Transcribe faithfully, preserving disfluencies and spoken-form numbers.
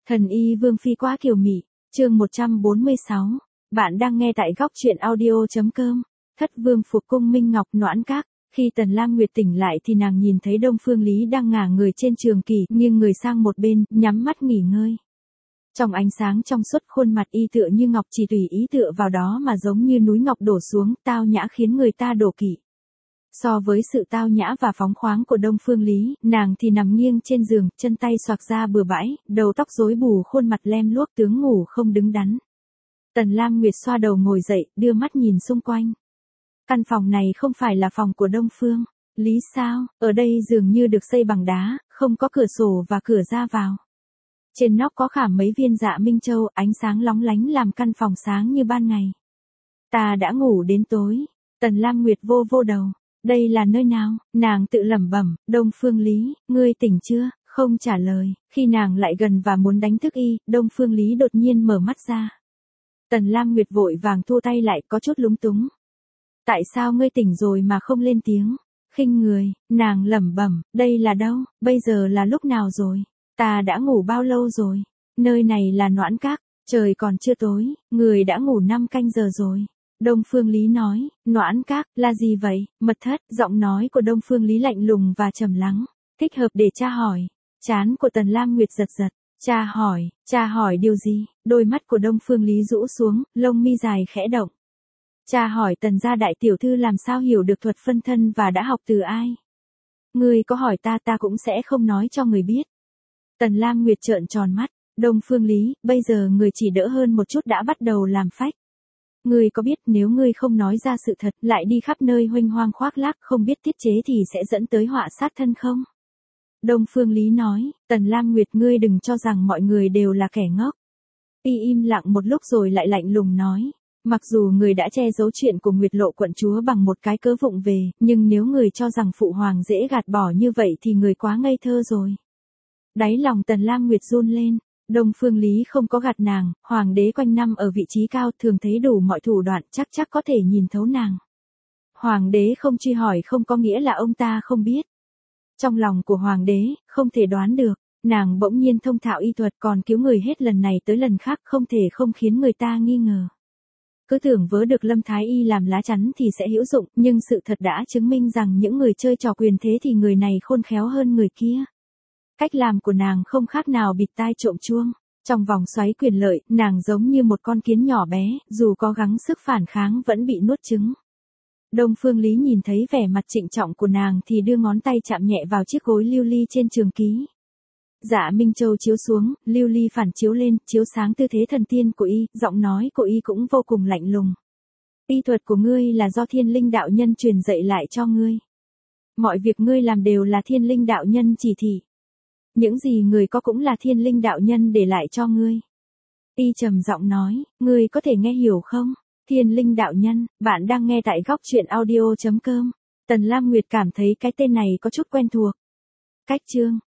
Thần y Vương Phi quá kiều mị, chương một trăm bốn mươi sáu. Bạn đang nghe tại góc truyện audio.com. Thất Vương phục cung Minh Ngọc Noãn Các. Khi Tần Lam Nguyệt tỉnh lại thì nàng nhìn thấy Đông Phương Lý đang ngả người trên trường kỷ, nghiêng người sang một bên, nhắm mắt nghỉ ngơi. Trong ánh sáng trong suốt, khuôn mặt y tựa như ngọc, chỉ tùy ý tựa vào đó mà giống như núi ngọc đổ xuống, tao nhã khiến người ta đổ kỵ. So với sự tao nhã và phóng khoáng của Đông Phương Lý, nàng thì nằm nghiêng trên giường, chân tay xoạc ra bừa bãi, đầu tóc rối bù, khuôn mặt lem luốc, tướng ngủ không đứng đắn. Tần Lam Nguyệt xoa đầu ngồi dậy, đưa mắt nhìn xung quanh. Căn phòng này không phải là phòng của Đông Phương Lý sao? Ở đây dường như được xây bằng đá, không có cửa sổ và cửa ra vào. Trên nóc có khảm mấy viên dạ minh châu, ánh sáng lóng lánh làm căn phòng sáng như ban ngày. Ta đã ngủ đến tối. Tần Lam Nguyệt vô vô đầu. Đây là nơi nào? Nàng tự lẩm bẩm. Đông Phương Lý, ngươi tỉnh chưa? Không trả lời. Khi nàng lại gần và muốn đánh thức y, Đông Phương Lý đột nhiên mở mắt ra. Tần Lam Nguyệt vội vàng thu tay lại, có chút lúng túng. Tại sao ngươi tỉnh rồi mà không lên tiếng? Khinh người, nàng lẩm bẩm. Đây là đâu? Bây giờ là lúc nào rồi? Ta đã ngủ bao lâu rồi? Nơi này là Noãn Các. Trời còn chưa tối, người đã ngủ năm canh giờ rồi. Đông Phương Lý nói. Noãn Các là gì vậy? Mật thất. Giọng nói của Đông Phương Lý lạnh lùng và trầm lắng. Thích hợp để tra hỏi. Trán của Tần Lam Nguyệt giật giật. Tra hỏi? Tra hỏi điều gì? Đôi mắt của Đông Phương Lý rũ xuống, lông mi dài khẽ động. Tra hỏi Tần gia đại tiểu thư làm sao hiểu được thuật phân thân và đã học từ ai? Ngươi có hỏi ta ta cũng sẽ không nói cho người biết. Tần Lam Nguyệt trợn tròn mắt. Đông Phương Lý, bây giờ người chỉ đỡ hơn một chút đã bắt đầu làm phách. Ngươi có biết nếu ngươi không nói ra sự thật, lại đi khắp nơi huênh hoang khoác lác, không biết tiết chế thì sẽ dẫn tới họa sát thân không? Đông Phương Lý nói. Tần Lam Nguyệt, ngươi đừng cho rằng mọi người đều là kẻ ngốc. Y im lặng một lúc rồi lại lạnh lùng nói. Mặc dù người đã che giấu chuyện của Nguyệt Lộ quận chúa bằng một cái cớ vụng về, nhưng nếu người cho rằng phụ hoàng dễ gạt bỏ như vậy thì người quá ngây thơ rồi. Đáy lòng Tần Lam Nguyệt run lên. Đông Phương Lý không có gạt nàng, hoàng đế quanh năm ở vị trí cao thường thấy đủ mọi thủ đoạn, chắc chắc có thể nhìn thấu nàng. Hoàng đế không truy hỏi không có nghĩa là ông ta không biết. Trong lòng của hoàng đế, không thể đoán được, nàng bỗng nhiên thông thạo y thuật còn cứu người hết lần này tới lần khác, không thể không khiến người ta nghi ngờ. Cứ tưởng vớ được Lâm Thái Y làm lá chắn thì sẽ hữu dụng, nhưng sự thật đã chứng minh rằng những người chơi trò quyền thế thì người này khôn khéo hơn người kia. Cách làm của nàng không khác nào bịt tai trộm chuông. Trong vòng xoáy quyền lợi, nàng giống như một con kiến nhỏ bé, dù có gắng sức phản kháng vẫn bị nuốt trứng. Đông Phương Lý nhìn thấy vẻ mặt trịnh trọng của nàng thì đưa ngón tay chạm nhẹ vào chiếc gối lưu ly trên trường ký. Dạ Minh Châu chiếu xuống, lưu ly phản chiếu lên, chiếu sáng tư thế thần tiên của y, giọng nói của y cũng vô cùng lạnh lùng. Y thuật của ngươi là do Thiên Linh đạo nhân truyền dạy lại cho ngươi. Mọi việc ngươi làm đều là Thiên Linh đạo nhân chỉ thị. Những gì người có cũng là Thiên Linh đạo nhân để lại cho ngươi. Y trầm giọng nói, ngươi có thể nghe hiểu không? Thiên Linh đạo nhân, bạn đang nghe tại góc truyện audio.com. Tần Lam Nguyệt cảm thấy cái tên này có chút quen thuộc. Cách chương,